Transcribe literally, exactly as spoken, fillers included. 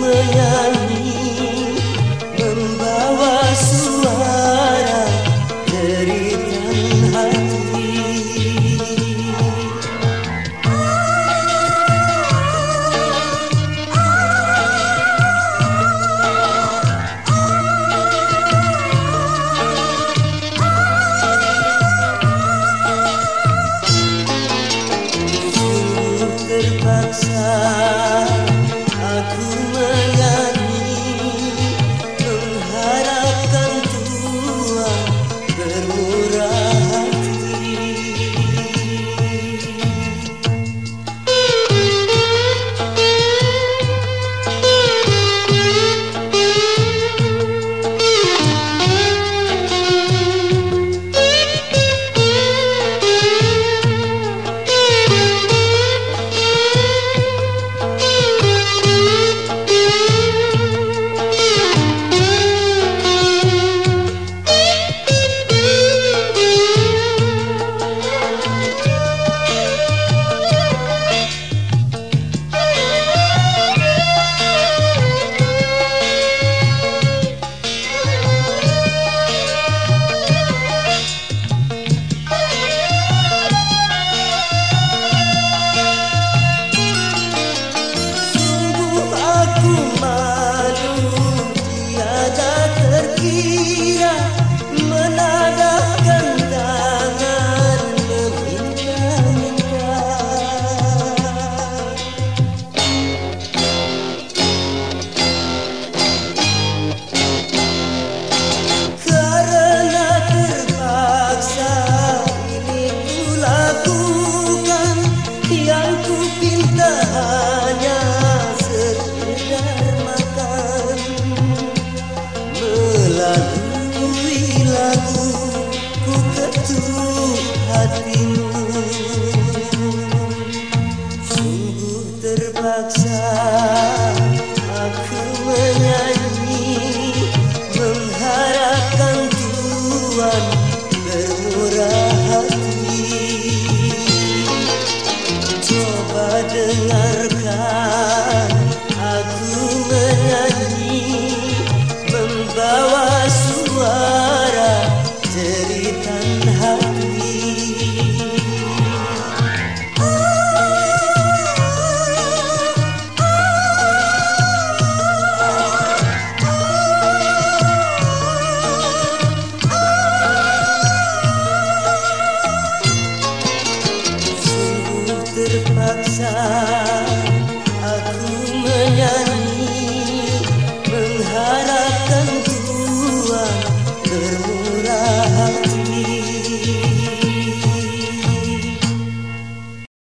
menyanyi membawa suara deritan hati. Sungguh terpaksa aku menyanyi mengharapkan Tuhan bermurah hati. Hanya sekedar makan melalui lagu ku ketuk hatimu. Sungguh terpaksa aku menyanyi mengharapkan Tuhan bermurah hati. Coba dengarkan aku menyanyi membawa suara jeritan hati. Terpaksa aku menyanyi